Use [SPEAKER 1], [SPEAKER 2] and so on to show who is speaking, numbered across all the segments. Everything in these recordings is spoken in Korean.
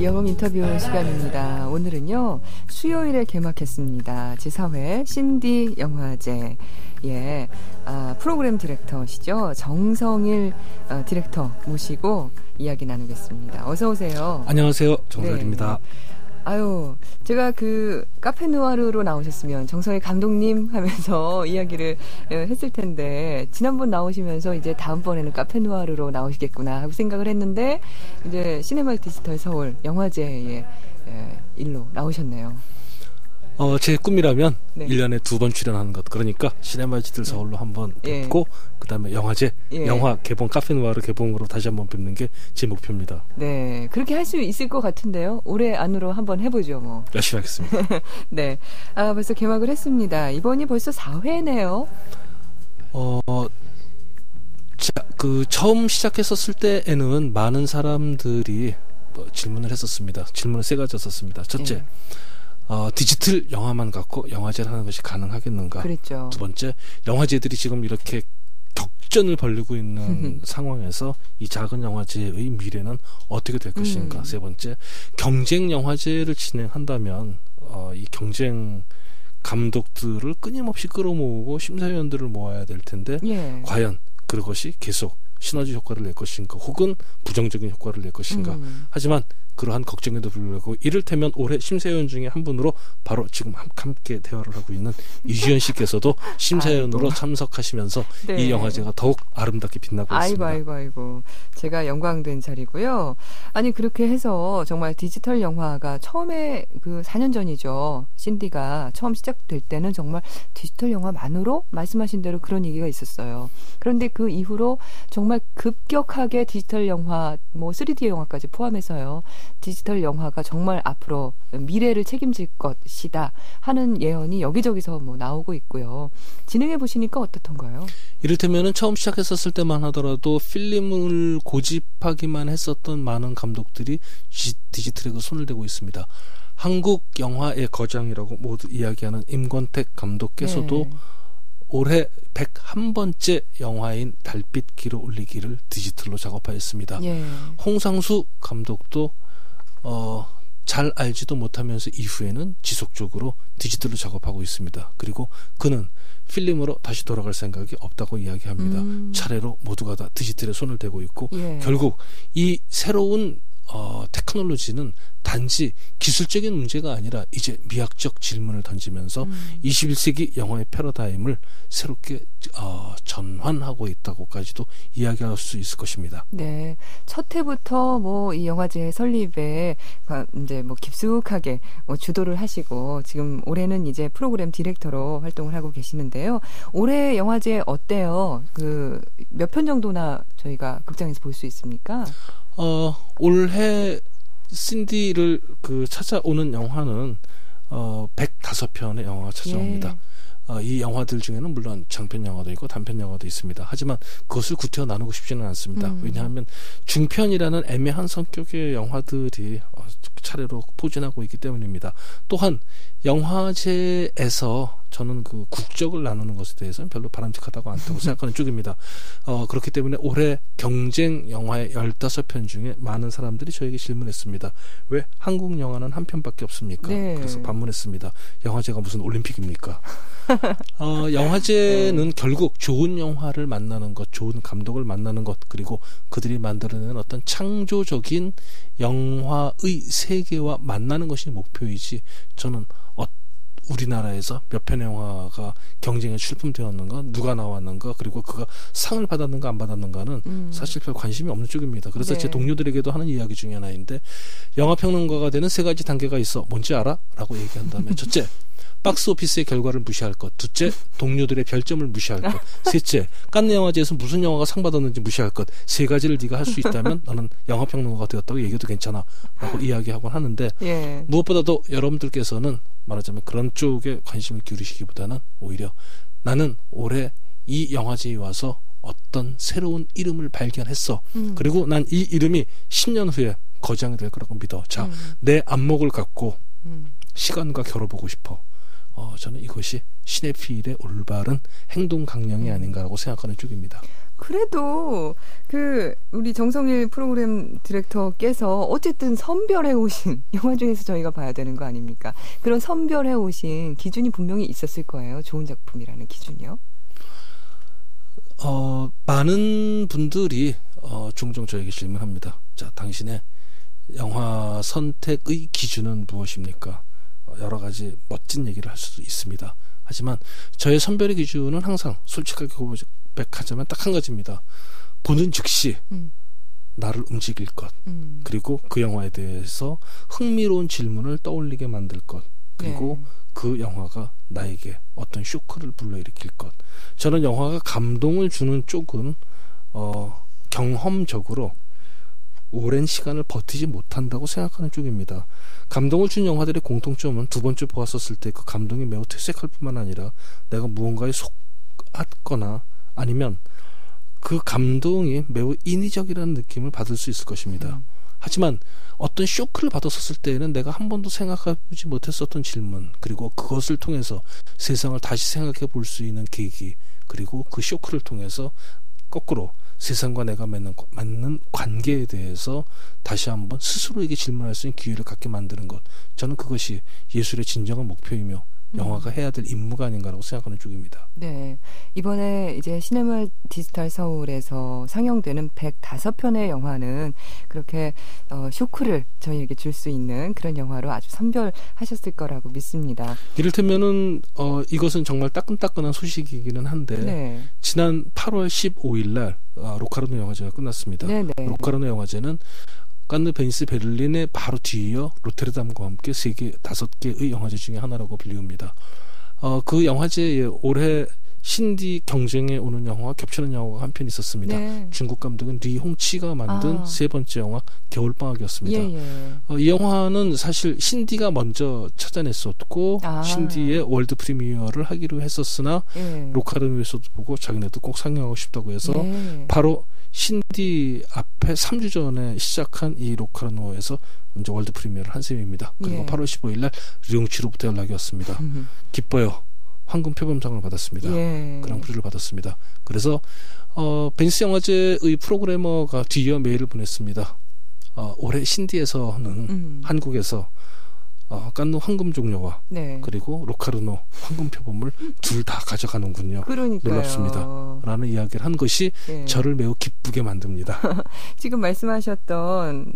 [SPEAKER 1] 영웅 인터뷰 시간입니다. 오늘은요, 수요일에 개막했습니다. 제4회 신디 영화제. 예, 프로그램 디렉터시죠. 정성일 디렉터 모시고 이야기 나누겠습니다. 어서 오세요.
[SPEAKER 2] 안녕하세요. 정성일입니다.
[SPEAKER 1] 네. 아유, 제가 카페 누아르로 나오셨으면 정성일 감독님 하면서 이야기를 했을 텐데, 지난번 나오시면서 이제 다음번에는 카페 누아르로 나오시겠구나 하고 생각을 했는데, 이제 시네마 디지털 서울 영화제에 일로 나오셨네요.
[SPEAKER 2] 제 꿈이라면
[SPEAKER 1] 네.
[SPEAKER 2] 1년에 2번 출연하는 것. 그러니까 시네마 디지털 서울로 한번 뵙고 그다음에 영화제, 영화 개봉, 카페 누아르 개봉으로 다시 한번 뵙는 게 제 목표입니다.
[SPEAKER 1] 네, 그렇게 할 수 있을 것 같은데요. 올해 안으로 한번 해보죠, 뭐.
[SPEAKER 2] 열심히 하겠습니다.
[SPEAKER 1] 네, 벌써 개막을 했습니다. 이번이 벌써 4회네요.
[SPEAKER 2] 처음 시작했었을 때에는 많은 사람들이 질문을 했었습니다. 질문을 세 가지였었습니다. 첫째, 디지털 영화만 갖고 영화제를 하는 것이 가능하겠는가?
[SPEAKER 1] 그랬죠.
[SPEAKER 2] 두 번째, 영화제들이 지금 이렇게 격전을 벌이고 있는 상황에서 이 작은 영화제의 미래는 어떻게 될 것인가? 세 번째, 경쟁 영화제를 진행한다면 이 경쟁 감독들을 끊임없이 끌어모으고 심사위원들을 모아야 될 텐데 과연 그것이 계속 시너지 효과를 낼 것인가 혹은 부정적인 효과를 낼 것인가. 하지만 그러한 걱정에도 불구하고 이를테면 올해 심사위원 중에 한 분으로 바로 지금 함께 대화를 하고 있는 이주연 씨께서도 심사위원으로 참석하시면서 네. 이 영화제가 더욱 아름답게 빛나고 있습니다.
[SPEAKER 1] 아이고. 제가 영광된 자리고요. 아니 그렇게 해서 정말 디지털 영화가 처음에 4년 전이죠. 신디가 처음 시작될 때는 정말 디지털 영화만으로 말씀하신 대로 그런 얘기가 있었어요. 그런데 그 이후로 정말 급격하게 디지털 영화, 3D 영화까지 포함해서요. 디지털 영화가 정말 앞으로 미래를 책임질 것이다 하는 예언이 여기저기서 나오고 있고요. 진행해 보시니까 어떻던가요?
[SPEAKER 2] 이를테면은 처음 시작했었을 때만 하더라도 필름을 고집하기만 했었던 많은 감독들이 디지털에 손을 대고 있습니다. 한국 영화의 거장이라고 모두 이야기하는 임권택 감독께서도 올해 101번째 영화인 달빛 길어 올리기를 디지털로 작업하였습니다. 홍상수 감독도 잘 알지도 못하면서 이후에는 지속적으로 디지털로 작업하고 있습니다. 그리고 그는 필름으로 다시 돌아갈 생각이 없다고 이야기합니다. 차례로 모두가 다 디지털에 손을 대고 있고 결국 이 새로운 테크놀로지는 단지 기술적인 문제가 아니라 이제 미학적 질문을 던지면서 21세기 영화의 패러다임을 새롭게 전환하고 있다고까지도 이야기할 수 있을 것입니다.
[SPEAKER 1] 네, 첫 해부터 이 영화제 설립에 이제 깊숙하게 주도를 하시고 지금 올해는 이제 프로그램 디렉터로 활동을 하고 계시는데요. 올해 영화제 어때요? 몇 편 정도나 저희가 극장에서 볼 수 있습니까?
[SPEAKER 2] 올해 신디를 찾아오는 영화는 105편의 영화가 찾아옵니다. 이 영화들 중에는 물론 장편 영화도 있고 단편 영화도 있습니다. 하지만 그것을 구태여 나누고 싶지는 않습니다. 왜냐하면 중편이라는 애매한 성격의 영화들이 차례로 포진하고 있기 때문입니다. 또한 영화제에서 저는 국적을 나누는 것에 대해서는 별로 바람직하다고 않다고 생각하는 쪽입니다. 그렇기 때문에 올해 경쟁 영화의 15편 중에 많은 사람들이 저에게 질문했습니다. 왜 한국 영화는 한 편밖에 없습니까? 그래서 반문했습니다. 영화제가 무슨 올림픽입니까? 영화제는 결국 좋은 영화를 만나는 것, 좋은 감독을 만나는 것, 그리고 그들이 만들어내는 어떤 창조적인 영화의 세계와 만나는 것이 목표이지 저는 우리나라에서 몇 편의 영화가 경쟁에 출품되었는가, 누가 나왔는가, 그리고 그가 상을 받았는가 안 받았는가는 사실 별 관심이 없는 쪽입니다. 그래서 제 동료들에게도 하는 이야기 중에 하나인데 영화평론가가 되는 3가지 단계가 있어. 뭔지 알아? 라고 얘기한 다음에 첫째, 박스 오피스의 결과를 무시할 것. 둘째, 동료들의 별점을 무시할 것. 셋째, 칸네 영화제에서 무슨 영화가 상 받았는지 무시할 것. 3가지를 네가 할 수 있다면 너는 영화평론가가 되었다고 얘기해도 괜찮아 라고 이야기하곤 하는데 무엇보다도 여러분들께서는 말하자면 그런 쪽에 관심을 기울이시기보다는 오히려 나는 올해 이 영화제에 와서 어떤 새로운 이름을 발견했어. 그리고 난 이 이름이 10년 후에 거장이 될 거라고 믿어. 자, 내 안목을 갖고 시간과 겨뤄보고 싶어. 저는 이것이 시네필의 올바른 행동 강령이 아닌가라고 생각하는 쪽입니다.
[SPEAKER 1] 그래도 우리 정성일 프로그램 디렉터께서 어쨌든 선별해 오신 영화 중에서 저희가 봐야 되는 거 아닙니까? 그런 선별해 오신 기준이 분명히 있었을 거예요. 좋은 작품이라는 기준이요.
[SPEAKER 2] 많은 분들이 종종 저에게 질문합니다. 자, 당신의 영화 선택의 기준은 무엇입니까? 여러 가지 멋진 얘기를 할 수도 있습니다. 하지만 저의 선별의 기준은 항상 솔직하게 고백하자면 딱 한 가지입니다. 보는 즉시 나를 움직일 것, 그리고 그 영화에 대해서 흥미로운 질문을 떠올리게 만들 것, 그리고 그 영화가 나에게 어떤 쇼크를 불러일으킬 것. 저는 영화가 감동을 주는 쪽은 경험적으로 오랜 시간을 버티지 못한다고 생각하는 쪽입니다. 감동을 준 영화들의 공통점은 두 번째 보았었을 때 그 감동이 매우 퇴색할 뿐만 아니라 내가 무언가에 속았거나 아니면 그 감동이 매우 인위적이라는 느낌을 받을 수 있을 것입니다. 하지만 어떤 쇼크를 받았었을 때에는 내가 한 번도 생각해보지 못했었던 질문, 그리고 그것을 통해서 세상을 다시 생각해 볼 수 있는 계기, 그리고 그 쇼크를 통해서 거꾸로 세상과 내가 맞는 관계에 대해서 다시 한번 스스로에게 질문할 수 있는 기회를 갖게 만드는 것. 저는 그것이 예술의 진정한 목표이며 영화가 해야 될 임무가 아닌가라고 생각하는 쪽입니다.
[SPEAKER 1] 네. 이번에 이제 시네마 디지털 서울에서 상영되는 105편의 영화는 그렇게 쇼크를 저희에게 줄 수 있는 그런 영화로 아주 선별하셨을 거라고 믿습니다.
[SPEAKER 2] 이를테면은 이것은 정말 따끈따끈한 소식이기는 한데 지난 8월 15일 날 로카르노 영화제가 끝났습니다. 로카르노 영화제는 칸느, 베니스, 베를린의 바로 뒤이어 로테르담과 함께 5개의 영화제 중에 하나라고 불리웁니다. 그 영화제에 올해 신디 경쟁에 오는 영화와 겹치는 영화가 한 편 있었습니다. 중국 감독은 리홍치가 만든 세 번째 영화 겨울방학이었습니다. 이 영화는 사실 신디가 먼저 찾아냈었고 신디의 월드 프리미어를 하기로 했었으나 로카르노에서도 보고 자기네도 꼭 상영하고 싶다고 해서 바로 신디 앞에 3주 전에 시작한 이 로카르노에서 먼저 월드 프리미어를 한 셈입니다. 그리고 8월 15일 날 리홍치로부터 연락이 왔습니다. 기뻐요. 황금 표범상을 받았습니다. 그랑프리를 받았습니다. 그래서 베니스 영화제의 프로그래머가 뒤이어 메일을 보냈습니다. 올해 신디에서는 한국에서 칸느 황금 종려와 그리고 로카르노 황금 표범을 둘 다 가져가는군요.
[SPEAKER 1] 그러니까요.
[SPEAKER 2] 놀랍습니다. 라는 이야기를 한 것이 저를 매우 기쁘게 만듭니다.
[SPEAKER 1] 지금 말씀하셨던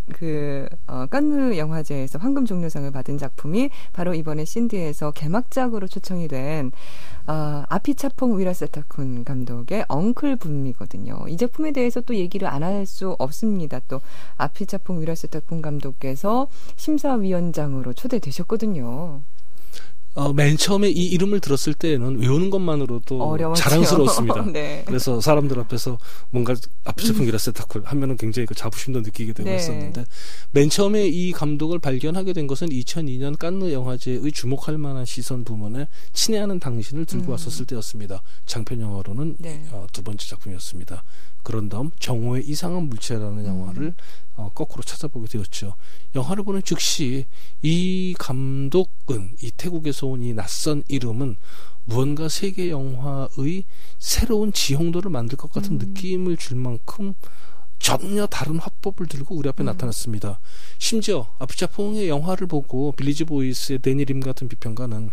[SPEAKER 1] 칸느 영화제에서 황금 종려상을 받은 작품이 바로 이번에 신디에서 개막작으로 초청이 된 아피차퐁 위라세타쿤 감독의 엉클붐이거든요. 이 작품에 대해서 또 얘기를 안 할 수 없습니다. 또 아피차퐁 위라세타쿤 감독께서 심사위원장으로 초대되셨거든요.
[SPEAKER 2] 맨 처음에 이 이름을 들었을 때에는 외우는 것만으로도 어려웠죠. 자랑스러웠습니다. 그래서 사람들 앞에서 뭔가 아피차퐁 위라세타쿤 하면은 굉장히 그 자부심도 느끼게 되고 했었는데 맨 처음에 이 감독을 발견하게 된 것은 2002년 칸느 영화제의 주목할 만한 시선 부문에 친애하는 당신을 들고 왔었을 때였습니다. 장편 영화로는 두 번째 작품이었습니다. 그런 다음 정오의 이상한 물체라는 영화를 거꾸로 찾아보게 되었죠. 영화를 보는 즉시 이 감독은, 이 태국에서 온 이 낯선 이름은 무언가 세계 영화의 새로운 지형도를 만들 것 같은 느낌을 줄 만큼 전혀 다른 화법을 들고 우리 앞에 나타났습니다. 심지어 아피차퐁의 영화를 보고 빌리지 보이스의 데니 림 같은 비평가는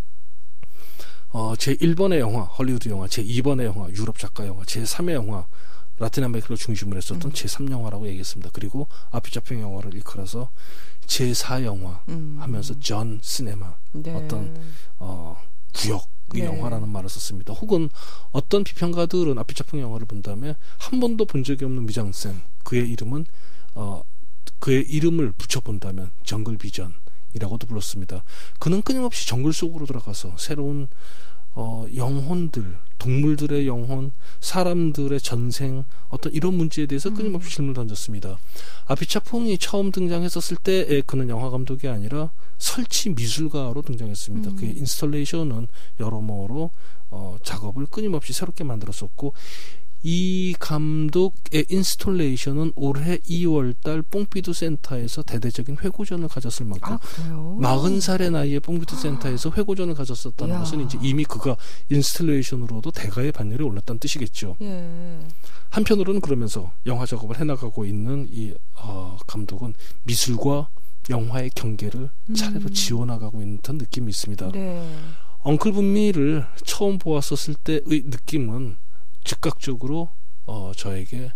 [SPEAKER 2] 제1번의 영화, 헐리우드 영화, 제2번의 영화, 유럽 작가 영화, 제3의 영화, 라틴 아메리카를 중심으로 했었던 제3영화라고 얘기했습니다. 그리고 아피차퐁 영화를 일컬어서 제4영화 하면서 전 시네마, 어떤 구역의 영화라는 말을 썼습니다. 혹은 어떤 비평가들은 아피차퐁 영화를 본 다음에 한 번도 본 적이 없는 미장센, 그의 이름을 붙여본다면 정글 비전이라고도 불렀습니다. 그는 끊임없이 정글 속으로 들어가서 새로운 영혼들, 동물들의 영혼, 사람들의 전생, 어떤 이런 문제에 대해서 끊임없이 질문을 던졌습니다. 아피차퐁이 처음 등장했었을 때 그는 영화 감독이 아니라 설치 미술가로 등장했습니다. 그의 인스톨레이션은 여러모로 작업을 끊임없이 새롭게 만들었었고, 이 감독의 인스톨레이션은 올해 2월달 뽕피두 센터에서 대대적인 회고전을 가졌을 만큼 40살의 나이에 뽕피두 센터에서 회고전을 가졌었다는 것은 이제 이미 그가 인스톨레이션으로도 대가의 반열에 올랐다는 뜻이겠죠.
[SPEAKER 1] 예.
[SPEAKER 2] 한편으로는 그러면서 영화 작업을 해나가고 있는 이 감독은 미술과 영화의 경계를 차례로 지워나가고 있는 듯한 느낌이 있습니다.
[SPEAKER 1] 네.
[SPEAKER 2] 엉클 분미를 처음 보았었을 때의 느낌은 즉각적으로 저에게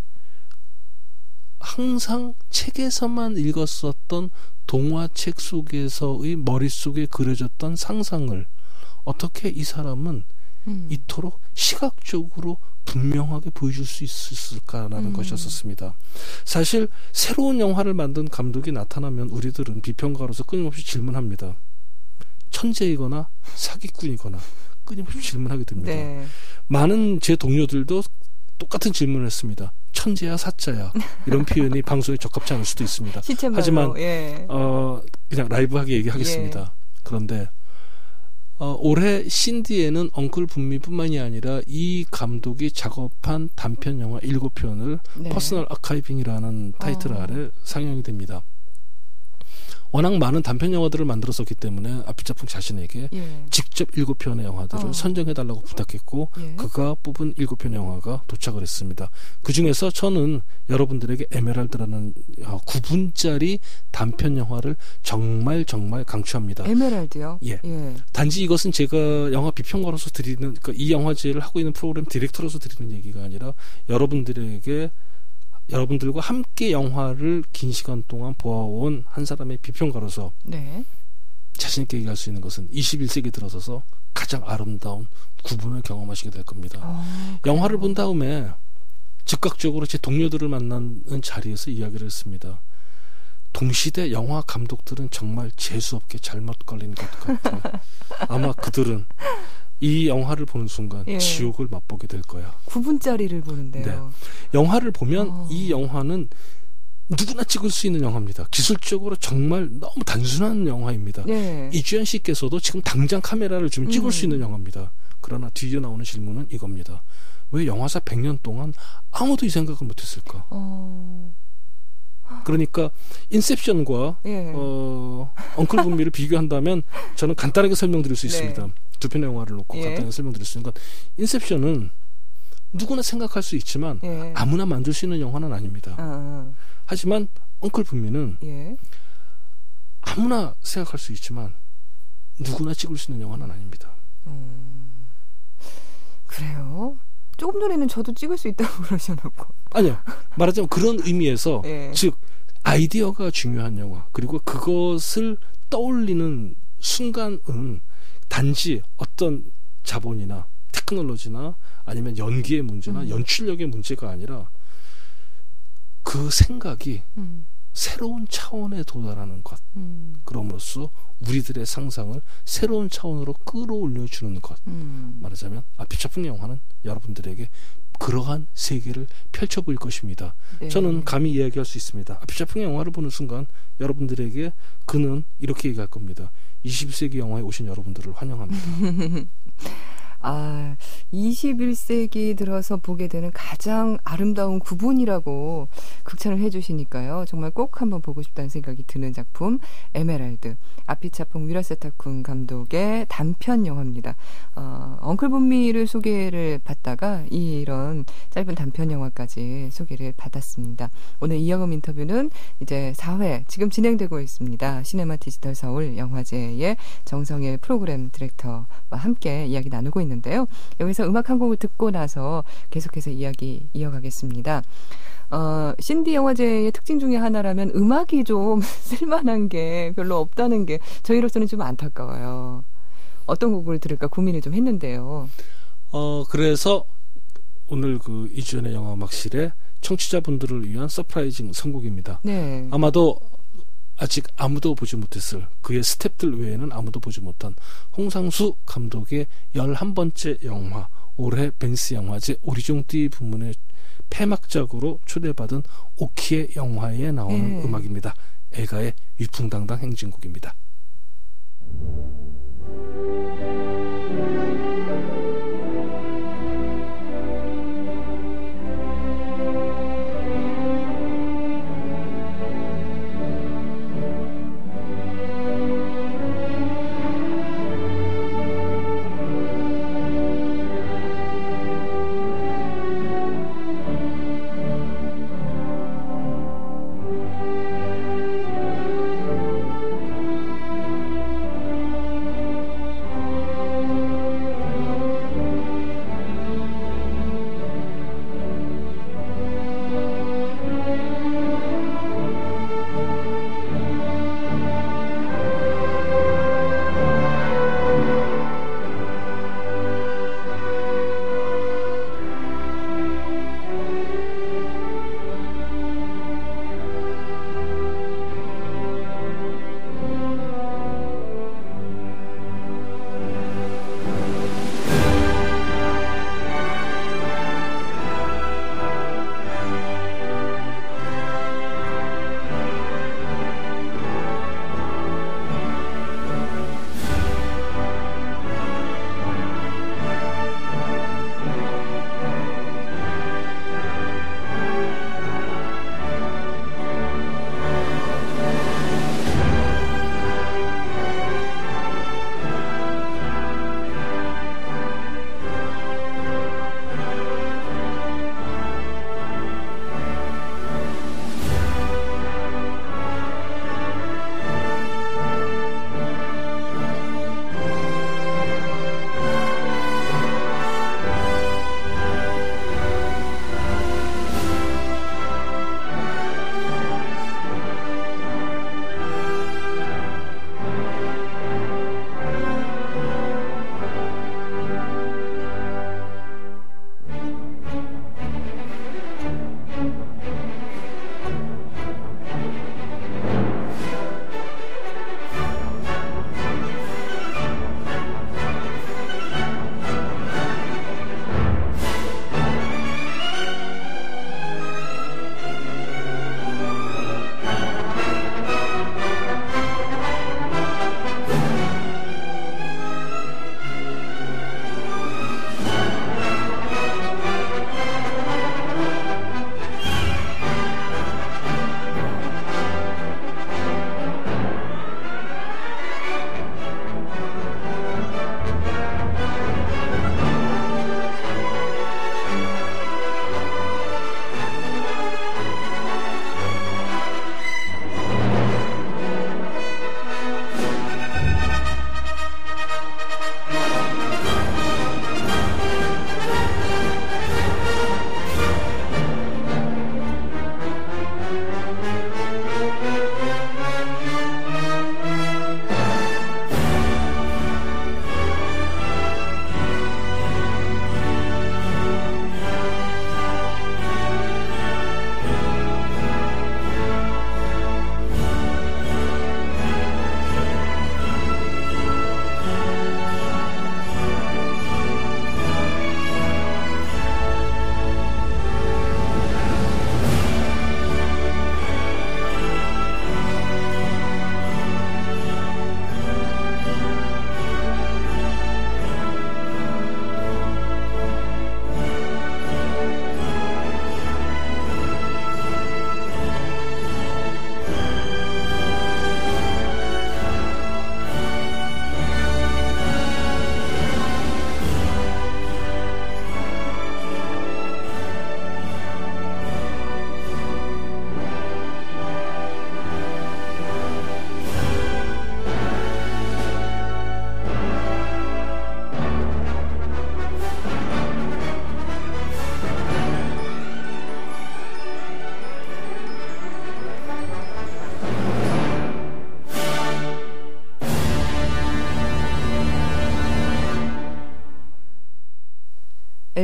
[SPEAKER 2] 항상 책에서만 읽었었던 동화책 속에서의 머릿속에 그려졌던 상상을 어떻게 이 사람은 이토록 시각적으로 분명하게 보여줄 수 있을까라는 것이었습니다. 사실 새로운 영화를 만든 감독이 나타나면 우리들은 비평가로서 끊임없이 질문합니다. 천재이거나 사기꾼이거나 끊임없이 질문하게 됩니다.
[SPEAKER 1] 네.
[SPEAKER 2] 많은 제 동료들도 똑같은 질문을 했습니다. 천재야 사자야 이런 표현이 방송에 적합치 않을 수도 있습니다. 하지만
[SPEAKER 1] 예.
[SPEAKER 2] 그냥 라이브하게 얘기하겠습니다.
[SPEAKER 1] 예.
[SPEAKER 2] 그런데 올해 신디에는 엉클 분미뿐만이 아니라 이 감독이 작업한 단편 영화 7편을
[SPEAKER 1] 네.
[SPEAKER 2] 퍼스널 아카이빙이라는 타이틀 아래 상영이 됩니다. 워낙 많은 단편 영화들을 만들었었기 때문에 아피자풍 자신에게
[SPEAKER 1] 예.
[SPEAKER 2] 직접 7편의 영화들을 선정해달라고 부탁했고
[SPEAKER 1] 예.
[SPEAKER 2] 그가 뽑은 7편의 영화가 도착을 했습니다. 그 중에서 저는 여러분들에게 에메랄드라는 9분짜리 단편 영화를 정말 강추합니다.
[SPEAKER 1] 에메랄드요?
[SPEAKER 2] 예.
[SPEAKER 1] 예.
[SPEAKER 2] 단지 이것은 제가 영화 비평가로서 드리는, 그러니까 이 영화제를 하고 있는 프로그램 디렉터로서 드리는 얘기가 아니라 여러분들과 함께 영화를 긴 시간 동안 보아온 한 사람의 비평가로서
[SPEAKER 1] 네.
[SPEAKER 2] 자신 있게 얘기할 수 있는 것은 21세기 들어서서 가장 아름다운 구분을 경험하시게 될 겁니다. 영화를 본 다음에 즉각적으로 제 동료들을 만나는 자리에서 이야기를 했습니다. 동시대 영화 감독들은 정말 재수없게 잘못 걸린 것 같아요. 아마 그들은 이 영화를 보는 순간
[SPEAKER 1] 예.
[SPEAKER 2] 지옥을 맛보게 될 거야.
[SPEAKER 1] 9분짜리를 보는데요.
[SPEAKER 2] 네. 영화를 보면 이 영화는 누구나 찍을 수 있는 영화입니다. 기술적으로 정말 너무 단순한 영화입니다.
[SPEAKER 1] 네.
[SPEAKER 2] 이주연 씨께서도 지금 당장 카메라를 좀 찍을 수 있는 영화입니다. 그러나 뒤에 나오는 질문은 이겁니다. 왜 영화사 100년 동안 아무도 이 생각을 못했을까? 그러니까 인셉션과
[SPEAKER 1] 예.
[SPEAKER 2] 엉클 분미를 비교한다면 저는 간단하게 설명드릴 수 있습니다.
[SPEAKER 1] 네.
[SPEAKER 2] 두 편의 영화를 놓고
[SPEAKER 1] 예.
[SPEAKER 2] 간단하게 설명드릴 수 있는 건 인셉션은 누구나 생각할 수 있지만
[SPEAKER 1] 예.
[SPEAKER 2] 아무나 만들 수 있는 영화는 아닙니다. 하지만 엉클 분미는
[SPEAKER 1] 예.
[SPEAKER 2] 아무나 생각할 수 있지만 누구나 찍을 수 있는 영화는 아닙니다.
[SPEAKER 1] 그래요? 조금 전에는 저도 찍을 수 있다고 그러셔놓고.
[SPEAKER 2] 아니요. 말하자면 그런 의미에서
[SPEAKER 1] 예.
[SPEAKER 2] 즉 아이디어가 중요한 영화 그리고 그것을 떠올리는 순간은 단지 어떤 자본이나 테크놀로지나 아니면 연기의 문제나 연출력의 문제가 아니라 그 생각이 새로운 차원에 도달하는 것. 그럼으로써 우리들의 상상을 새로운 차원으로 끌어올려주는 것. 말하자면 아피차풍 영화는 여러분들에게 그러한 세계를 펼쳐 보일 것입니다.
[SPEAKER 1] 네.
[SPEAKER 2] 저는 감히 이야기할 수 있습니다. 아피차풍 영화를 보는 순간 여러분들에게 그는 이렇게 얘기할 겁니다. 21세기 영화에 오신 여러분들을 환영합니다.
[SPEAKER 1] 21세기 들어서 보게 되는 가장 아름다운 구분이라고 극찬을 해주시니까요. 정말 꼭 한번 보고 싶다는 생각이 드는 작품 에메랄드. 아피차풍 위라세타쿤 감독의 단편 영화입니다. 엉클 분미를 소개를 받다가 이런 짧은 단편 영화까지 소개를 받았습니다. 오늘 이영음 인터뷰는 이제 4회 지금 진행되고 있습니다. 시네마 디지털 서울 영화제의 정성일 프로그램 디렉터와 함께 이야기 나누고 있는데요. 여기서 음악 한 곡을 듣고 나서 계속해서 이야기 이어가겠습니다. 신디 영화제의 특징 중에 하나라면 음악이 좀 쓸만한 게 별로 없다는 게 저희로서는 좀 안타까워요. 어떤 곡을 들을까 고민을 좀 했는데요.
[SPEAKER 2] 그래서 오늘 그 이주연의 영화 음악실에 청취자분들을 위한 서프라이징 선곡입니다.
[SPEAKER 1] 네.
[SPEAKER 2] 아마도 아직 아무도 보지 못했을 그의 스탭들 외에는 아무도 보지 못한 홍상수 감독의 11번째 영화 올해 벤스 영화제 오리종띠 부문의 폐막작으로 초대받은 오키의 영화에 나오는 음악입니다. 애가의 위풍당당 행진곡입니다.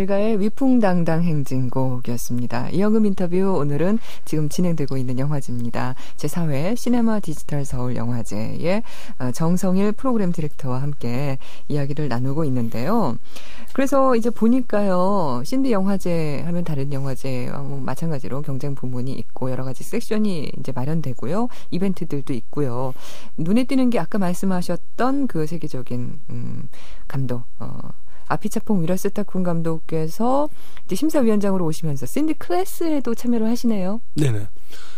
[SPEAKER 1] 별가의 위풍당당 행진곡이었습니다. 이영음 인터뷰 오늘은 지금 진행되고 있는 영화제입니다. 제4회 시네마 디지털 서울 영화제의 정성일 프로그램 디렉터와 함께 이야기를 나누고 있는데요. 그래서 이제 보니까요. 신디 영화제 하면 다른 영화제와 마찬가지로 경쟁 부문이 있고 여러 가지 섹션이 이제 마련되고요. 이벤트들도 있고요. 눈에 띄는 게 아까 말씀하셨던 그 세계적인 감독 아피차퐁 위라스타쿤 감독께서 이제 심사위원장으로 오시면서 신디 클래스에도 참여를 하시네요.
[SPEAKER 2] 네네.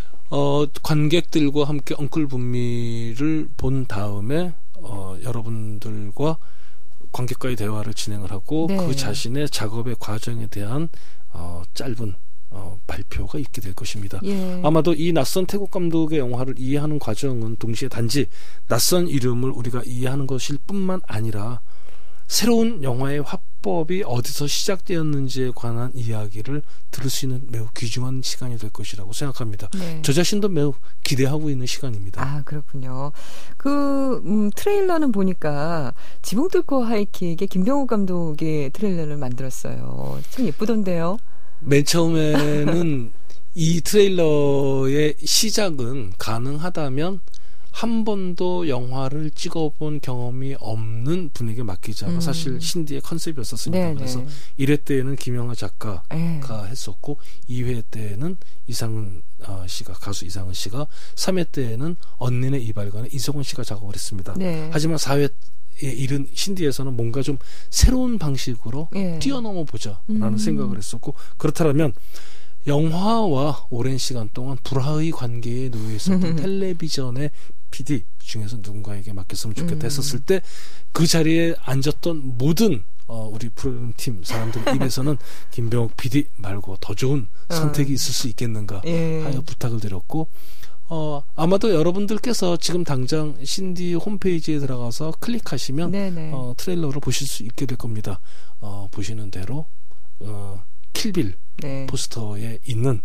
[SPEAKER 2] 관객들과 함께 엉클 분미를 본 다음에 여러분들과 관객과의 대화를 진행을 하고 네. 그 자신의 작업의 과정에 대한 짧은 발표가 있게 될 것입니다. 예. 아마도 이 낯선 태국 감독의 영화를 이해하는 과정은 동시에 단지 낯선 이름을 우리가 이해하는 것일 뿐만 아니라 새로운 영화의 화법이 어디서 시작되었는지에 관한 이야기를 들을 수 있는 매우 귀중한 시간이 될 것이라고 생각합니다. 네. 저 자신도 매우 기대하고 있는 시간입니다.
[SPEAKER 1] 아, 그렇군요. 트레일러는 보니까 지붕 뚫고 하이킥의 김병욱 감독이 트레일러를 만들었어요. 참 예쁘던데요.
[SPEAKER 2] 맨 처음에는 이 트레일러의 시작은 가능하다면 한 번도 영화를 찍어본 경험이 없는 분에게 맡기자가 사실 신디의 컨셉이었었습니다. 네네. 그래서 1회 때에는 김영하 작가가 했었고 2회 때에는 이상은 씨가 가수 이상은 씨가 3회 때에는 언니네 이발관의 이성훈 씨가 작업을 했습니다. 네. 하지만 4회 이른 신디에서는 뭔가 좀 새로운 방식으로 뛰어넘어 보자라는 생각을 했었고 그렇다면 영화와 오랜 시간 동안 불화의 관계에 놓여 있었던 텔레비전의 PD 중에서 누군가에게 맡겼으면 좋겠다 했었을 때 그 자리에 앉았던 모든 우리 프로그램팀 사람들 입에서는 김병욱 PD 말고 더 좋은 선택이 있을 수 있겠는가 하여 부탁을 드렸고 아마도 여러분들께서 지금 당장 신디 홈페이지에 들어가서 클릭하시면 트레일러를 보실 수 있게 될 겁니다. 보시는 대로 킬빌 포스터에 있는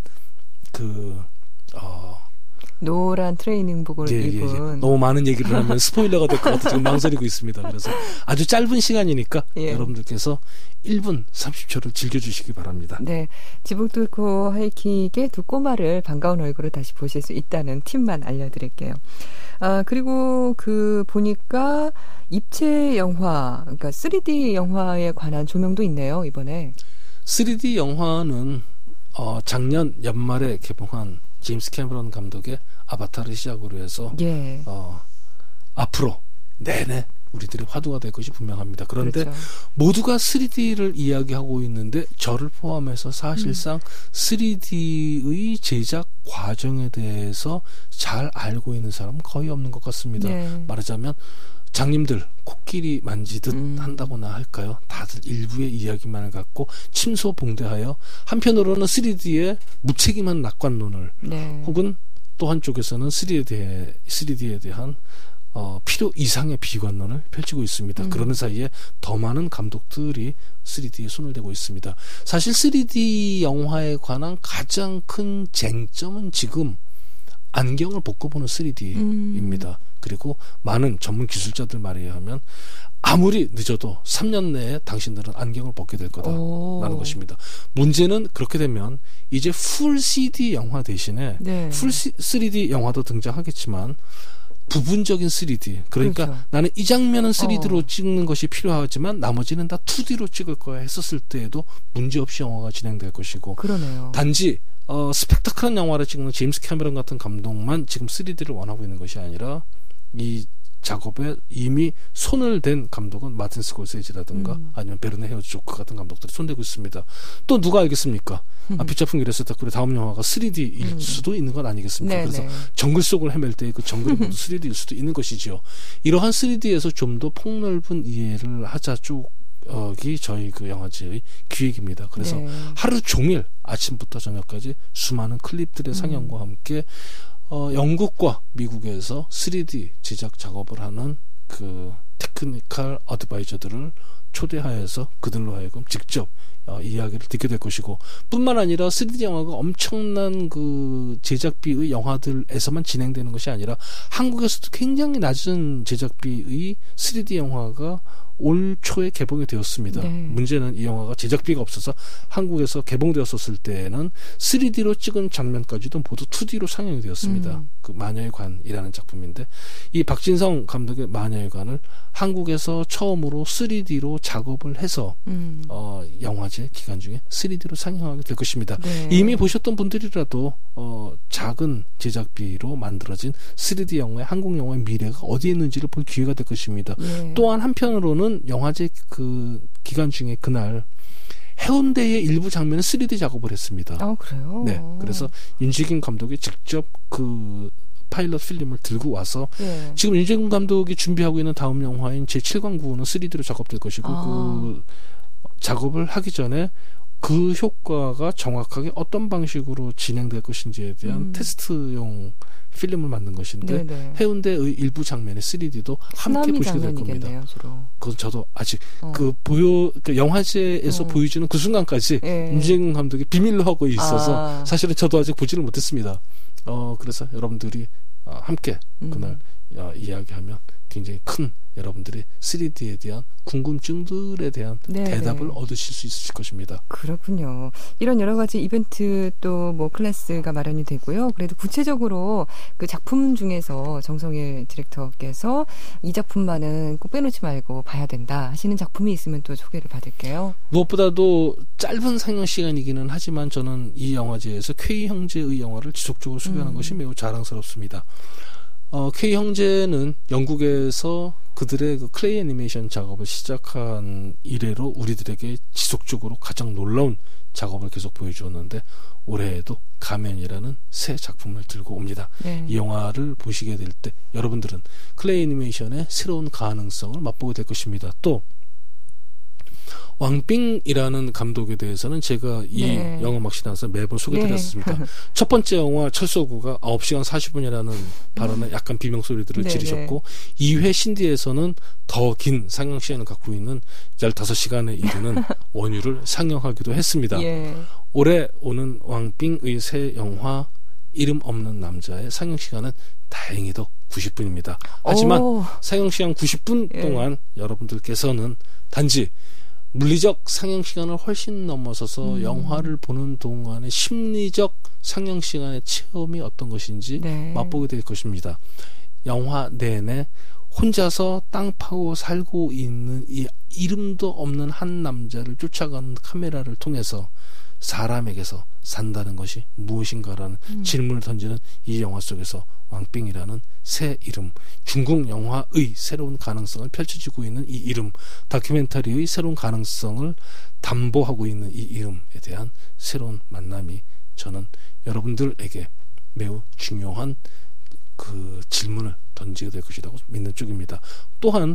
[SPEAKER 1] 노란 트레이닝복을 입은
[SPEAKER 2] 너무 많은 얘기를 하면 스포일러가 될 것 같아 지금 망설이고 있습니다. 그래서 아주 짧은 시간이니까 여러분들께서 1분 30초를 즐겨주시기 바랍니다.
[SPEAKER 1] 네, 지붕 뚫고 하이킥의 두 꼬마를 반가운 얼굴을 다시 보실 수 있다는 팁만 알려드릴게요. 그리고 보니까 입체 영화, 그러니까 3D 영화에 관한 조명도 있네요, 이번에.
[SPEAKER 2] 3D 영화는 작년 연말에 개봉한 제임스 캐머런 감독의 아바타를 시작으로 해서 앞으로 내내 우리들의 화두가 될 것이 분명합니다. 그런데 그렇죠. 모두가 3D를 이야기하고 있는데 저를 포함해서 사실상 3D의 제작 과정에 대해서 잘 알고 있는 사람은 거의 없는 것 같습니다. 말하자면 장님들 코끼리 만지듯 한다고나 할까요? 다들 일부의 이야기만을 갖고 침소봉대하여 한편으로는 3D의 무책임한 낙관론을 혹은 또 한쪽에서는 3D에 대한 필요 이상의 비관론을 펼치고 있습니다. 그러는 사이에 더 많은 감독들이 3D에 손을 대고 있습니다. 사실 3D 영화에 관한 가장 큰 쟁점은 지금 안경을 벗고 보는 3D입니다. 그리고 많은 전문 기술자들 말에 의하면 아무리 늦어도 3년 내에 당신들은 안경을 벗게 될 거다라는 것입니다. 문제는 그렇게 되면 이제 풀 CD 영화 대신에 풀 3D 영화도 등장하겠지만 부분적인 3D 그러니까 그렇죠. 나는 이 장면은 3D로 찍는 것이 필요하지만 나머지는 다 2D로 찍을 거야 했었을 때에도 문제없이 영화가 진행될 것이고
[SPEAKER 1] 그러네요.
[SPEAKER 2] 단지 스펙타클한 영화를 찍는 제임스 캐머런 같은 감독만 지금 3D를 원하고 있는 것이 아니라 이 작업에 이미 손을 댄 감독은 마틴 스콜세지라든가 아니면 베르네 헤어조크 같은 감독들이 손대고 있습니다. 또 누가 알겠습니까? 아피차풍 위라스타쿤의 다음 영화가 3D일 수도 있는 건 아니겠습니까? 네네. 그래서 정글 속을 헤맬 때 그 정글이 모두 3D일 수도 있는 것이지요. 이러한 3D에서 좀 더 폭넓은 이해를 하자 쪽이 저희 영화제의 기획입니다. 그래서 하루 종일 아침부터 저녁까지 수많은 클립들의 상영과 함께 영국과 미국에서 3D 제작 작업을 하는 테크니컬 어드바이저들을 초대하여서 그들로 하여금 직접 이야기를 듣게 될 것이고, 뿐만 아니라 3D 영화가 엄청난 그 제작비의 영화들에서만 진행되는 것이 아니라 한국에서도 굉장히 낮은 제작비의 3D 영화가 올 초에 개봉이 되었습니다.
[SPEAKER 1] 네.
[SPEAKER 2] 문제는 이 영화가 제작비가 없어서 한국에서 개봉되었었을 때는 3D로 찍은 장면까지도 모두 2D로 상영이 되었습니다. 그 마녀의 관이라는 작품인데, 이 박진성 감독의 마녀의 관을 한국에서 처음으로 3D로 작업을 해서 영화제 기간 중에 3D로 상영하게 될 것입니다.
[SPEAKER 1] 네.
[SPEAKER 2] 이미 보셨던 분들이라도 작은 제작비로 만들어진 3D 영화의 한국 영화의 미래가 어디에 있는지를 볼 기회가 될 것입니다.
[SPEAKER 1] 네.
[SPEAKER 2] 또한 한편으로는 영화제 그 기간 중에 그날 해운대의 일부 장면을 3D 작업을 했습니다.
[SPEAKER 1] 그래요?
[SPEAKER 2] 네, 그래서 윤지긴 감독이 직접 그 파일럿 필름을 들고 와서
[SPEAKER 1] 네.
[SPEAKER 2] 지금 윤지긴 감독이 준비하고 있는 다음 영화인 제7광구는 3D로 작업될 것이고 그 작업을 하기 전에 그 효과가 정확하게 어떤 방식으로 진행될 것인지에 대한 테스트용 필름을 만든 것인데,
[SPEAKER 1] 네네.
[SPEAKER 2] 해운대의 일부 장면의 3D도 함께 보시게 될 겁니다.
[SPEAKER 1] 주로.
[SPEAKER 2] 그건 저도 아직 그 영화제에서 보여주는 그 순간까지 윤지근 감독이 비밀로 하고 있어서 사실은 저도 아직 보지를 못했습니다. 그래서 여러분들이 함께 그날 이야기하면 굉장히 큰 여러분들이 3D에 대한 궁금증들에 대한 대답을 얻으실 수 있으실 것입니다.
[SPEAKER 1] 그렇군요. 이런 여러 가지 이벤트 또 뭐 클래스가 마련이 되고요. 그래도 구체적으로 그 작품 중에서 정성일 디렉터께서 이 작품만은 꼭 빼놓지 말고 봐야 된다 하시는 작품이 있으면 또 소개를 받을게요.
[SPEAKER 2] 무엇보다도 짧은 상영 시간이기는 하지만 저는 이 영화제에서 K 형제의 영화를 지속적으로 소개하는 것이 매우 자랑스럽습니다. K 형제는 영국에서 그들의 그 클레이 애니메이션 작업을 시작한 이래로 우리들에게 지속적으로 가장 놀라운 작업을 계속 보여주었는데, 올해에도 가면이라는 새 작품을 들고 옵니다.
[SPEAKER 1] 네.
[SPEAKER 2] 이 영화를 보시게 될 때 여러분들은 클레이 애니메이션의 새로운 가능성을 맛보게 될 것입니다. 또 왕빙이라는 감독에 대해서는 제가 이 영화 막시단에서 매번 소개드렸습니다. 첫 번째 영화 철소구가 9시간 40분이라는 발언에 약간 비명소리들을 지르셨고, 2회 신디에서는 더 긴 상영 시간을 갖고 있는 15시간에 이르는 원유를 상영하기도 했습니다. 올해 오는 왕빙의 새 영화 이름 없는 남자의 상영 시간은 다행히도 90분입니다. 하지만 상영 시간 90분 동안 여러분들께서는 단지 물리적 상영 시간을 훨씬 넘어서서 영화를 보는 동안의 심리적 상영 시간의 체험이 어떤 것인지 맛보게 될 것입니다. 영화 내내 혼자서 땅 파고 살고 있는 이 이름도 없는 한 남자를 쫓아가는 카메라를 통해서 사람에게서 산다는 것이 무엇인가라는 질문을 던지는 이 영화 속에서 왕빙이라는 새 이름, 중국 영화의 새로운 가능성을 펼쳐지고 있는 이 이름, 다큐멘터리의 새로운 가능성을 담보하고 있는 이 이름에 대한 새로운 만남이 저는 여러분들에게 매우 중요한 그 질문을 던지게 될 것이라고 믿는 쪽입니다. 또한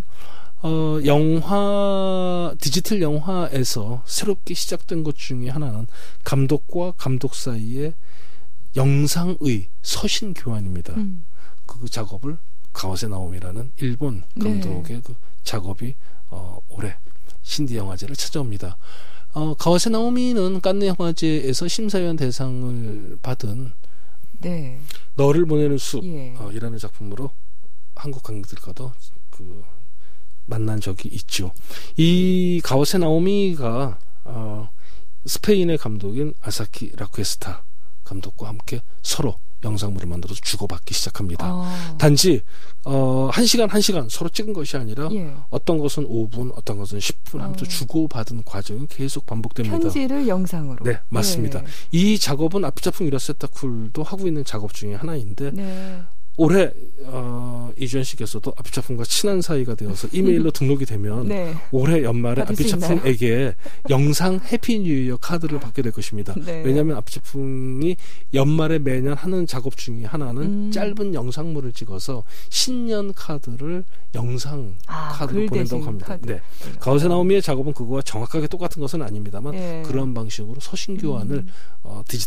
[SPEAKER 2] 디지털 영화에서 새롭게 시작된 것 중에 하나는 감독과 감독 사이의 영상의 서신 교환입니다. 그 작업을 가와세 나오미라는 일본 감독의 그 작업이 올해 신디 영화제를 찾아옵니다. 가와세 나오미는 칸느 영화제에서 심사위원 대상을 받은 너를 보내는 숲이라는 작품으로 한국 관객들과도 그 만난 적이 있죠. 이 가와세 나오미가 스페인의 감독인 아사키 라쿠에스타 감독과 함께 서로 영상물을 만들어서 주고받기 시작합니다. 단지 1시간 서로 찍은 것이 아니라 어떤 것은 5분, 어떤 것은 10분 하면서 주고받은 과정이 계속 반복됩니다.
[SPEAKER 1] 편지를 영상으로.
[SPEAKER 2] 네, 맞습니다. 이 작업은 아피자풍 이라세타쿨도 하고 있는 작업 중에 하나인데 올해 이주연 씨께서도 아피차풍과 친한 사이가 되어서 이메일로 등록이 되면 올해 연말에 아피차풍에게 영상 해피 뉴 이어 카드를 받게 될 것입니다. 왜냐하면 아피차풍이 연말에 매년 하는 작업 중에 하나는 짧은 영상물을 찍어서 신년 카드를 영상 카드로 보낸다고 합니다. 가와세 나오미의 작업은 그거와 정확하게 똑같은 것은 아닙니다만 그런 방식으로 서신 교환을 디지털의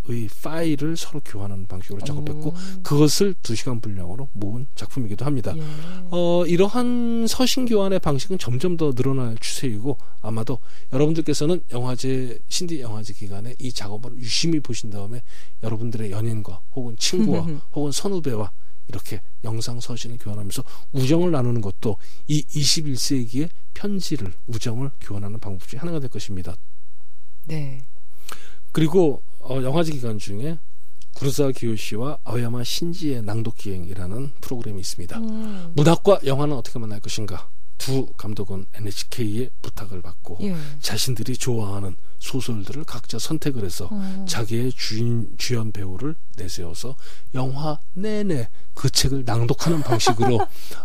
[SPEAKER 2] 파일을 서로 교환하는 방식으로 작업했고 그것을 2시간 분량으로 모은 작품이기도 합니다.
[SPEAKER 1] 예.
[SPEAKER 2] 이러한 서신 교환의 방식은 점점 더 늘어날 추세이고 아마도 여러분들께서는 신디 영화제 기간에 이 작업을 유심히 보신 다음에 여러분들의 연인과 혹은 친구와 혹은 선후배와 이렇게 영상 서신을 교환하면서 우정을 나누는 것도 이 21세기의 편지를 우정을 교환하는 방법 중에 하나가 될 것입니다.
[SPEAKER 1] 네.
[SPEAKER 2] 그리고 영화제 기간 중에 구로사와 기요시와 아오야마 신지의 낭독기행이라는 프로그램이 있습니다. 문학과 영화는 어떻게 만날 것인가? 두 감독은 NHK의 부탁을 받고
[SPEAKER 1] 예.
[SPEAKER 2] 자신들이 좋아하는 소설들을 각자 선택을 해서 자기의 주연 배우를 내세워서 영화 내내 그 책을 낭독하는 방식으로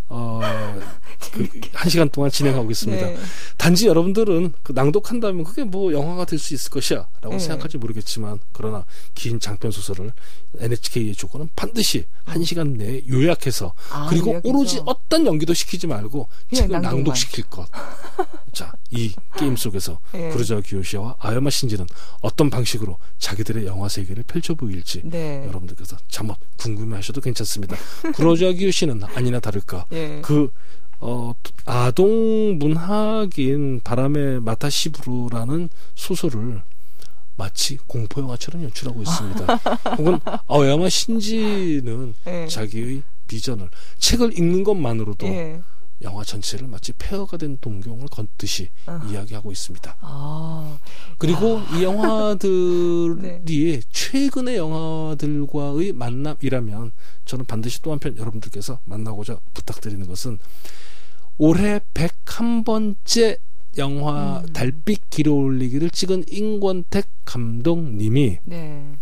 [SPEAKER 2] 1시간 동안 진행하고 있습니다.
[SPEAKER 1] 네.
[SPEAKER 2] 단지 여러분들은 그 낭독한다면 그게 뭐 영화가 될 수 있을 것이야 라고
[SPEAKER 1] 네.
[SPEAKER 2] 생각할지 모르겠지만 그러나 긴 장편 소설을 NHK의 조건은 반드시 1시간 내에 요약해서 그리고
[SPEAKER 1] 요약해서.
[SPEAKER 2] 오로지 어떤 연기도 시키지 말고 책을
[SPEAKER 1] 낭독만.
[SPEAKER 2] 낭독시킬 것. 자, 이 게임 속에서
[SPEAKER 1] 네.
[SPEAKER 2] 구로사와 기요시와 아오야마 신지는 어떤 방식으로 자기들의 영화 세계를 펼쳐 보일지
[SPEAKER 1] 네.
[SPEAKER 2] 여러분들께서 참 궁금해하셔도 괜찮습니다. 구로사와 기요시는 아니나 다를까
[SPEAKER 1] 예.
[SPEAKER 2] 아동 문학인 바람의 마타시부루라는 소설을 마치 공포 영화처럼 연출하고 있습니다. 혹은 아오야마 신지는
[SPEAKER 1] 예.
[SPEAKER 2] 자기의 비전을 책을 읽는 것만으로도
[SPEAKER 1] 예.
[SPEAKER 2] 영화 전체를 마치 폐허가 된 동경을 걷듯이 이야기하고 있습니다. 그리고 이 영화들이
[SPEAKER 1] 네.
[SPEAKER 2] 최근의 영화들과의 만남이라면 저는 반드시 또 한편 여러분들께서 만나고자 부탁드리는 것은 올해 101번째 영화 달빛 길어올리기를 찍은 임권택 감독님이
[SPEAKER 1] 네.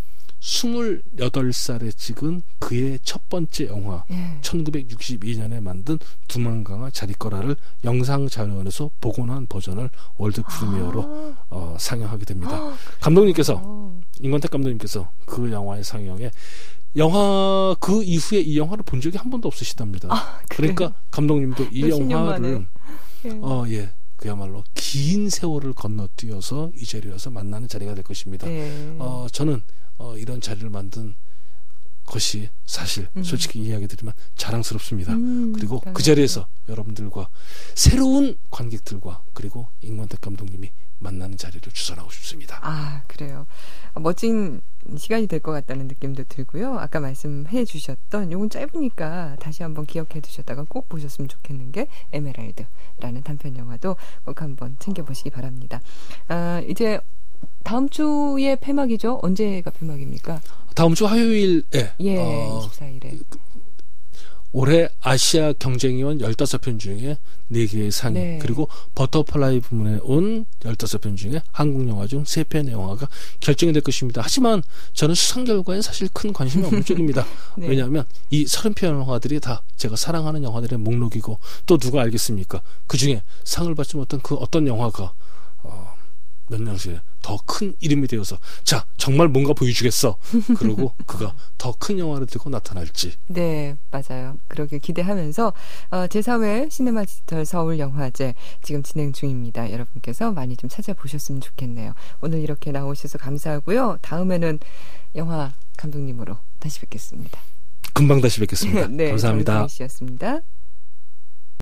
[SPEAKER 2] 28살에 찍은 그의 첫 번째 영화
[SPEAKER 1] 예.
[SPEAKER 2] 1962년에 만든 두만강아 자리거라를 영상자료원에서 복원한 버전을 월드 프리미어로 상영하게 됩니다. 감독님께서 임권택 감독님께서 그 영화의 상영에 영화 그 이후에 이 영화를 본 적이 한 번도 없으시답니다. 그러니까 감독님도 이 영화를 예. 그야말로 긴 세월을 건너뛰어서 이 자리에 와서 만나는 자리가 될 것입니다.
[SPEAKER 1] 네.
[SPEAKER 2] 저는 이런 자리를 만든 것이 사실 솔직히 이야기 드리면 자랑스럽습니다. 그리고 그 자리에서 여러분들과 새로운 관객들과 그리고 임권택 감독님이 만나는 자리를 주선하고 싶습니다.
[SPEAKER 1] 아, 그래요. 멋진 시간이 될 것 같다는 느낌도 들고요. 아까 말씀해 주셨던 요건 짧으니까 다시 한번 기억해 두셨다가 꼭 보셨으면 좋겠는 게 에메랄드라는 단편 영화도 꼭 한번 챙겨보시기 바랍니다. 이제 다음 주에 폐막이죠? 언제가 폐막입니까?
[SPEAKER 2] 다음 주 화요일에
[SPEAKER 1] 24일에
[SPEAKER 2] 올해 아시아 경쟁위원 15편 중에 4개의 상이
[SPEAKER 1] 네.
[SPEAKER 2] 그리고 버터플라이 부문에 온 15편 중에 한국 영화 중 3편의 영화가 결정이 될 것입니다. 하지만 저는 수상 결과에 사실 큰 관심이 없는 쪽입니다.
[SPEAKER 1] 네.
[SPEAKER 2] 왜냐하면 이 30편 영화들이 다 제가 사랑하는 영화들의 목록이고 또 누가 알겠습니까? 그중에 상을 받지 못한 그 어떤 영화가 몇 년 후에 더 큰 이름이 되어서 자 정말 뭔가 보여주겠어 그러고 그가 더 큰 영화를 들고 나타날지.
[SPEAKER 1] 네, 맞아요. 그러게 기대하면서 제4회 시네마 디지털 서울영화제 지금 진행 중입니다. 여러분께서 많이 좀 찾아보셨으면 좋겠네요. 오늘 이렇게 나오셔서 감사하고요. 다음에는 영화 감독님으로 다시 뵙겠습니다.
[SPEAKER 2] 금방 다시 뵙겠습니다.
[SPEAKER 1] 네,
[SPEAKER 2] 감사합니다.
[SPEAKER 1] 정수희 씨였습니다.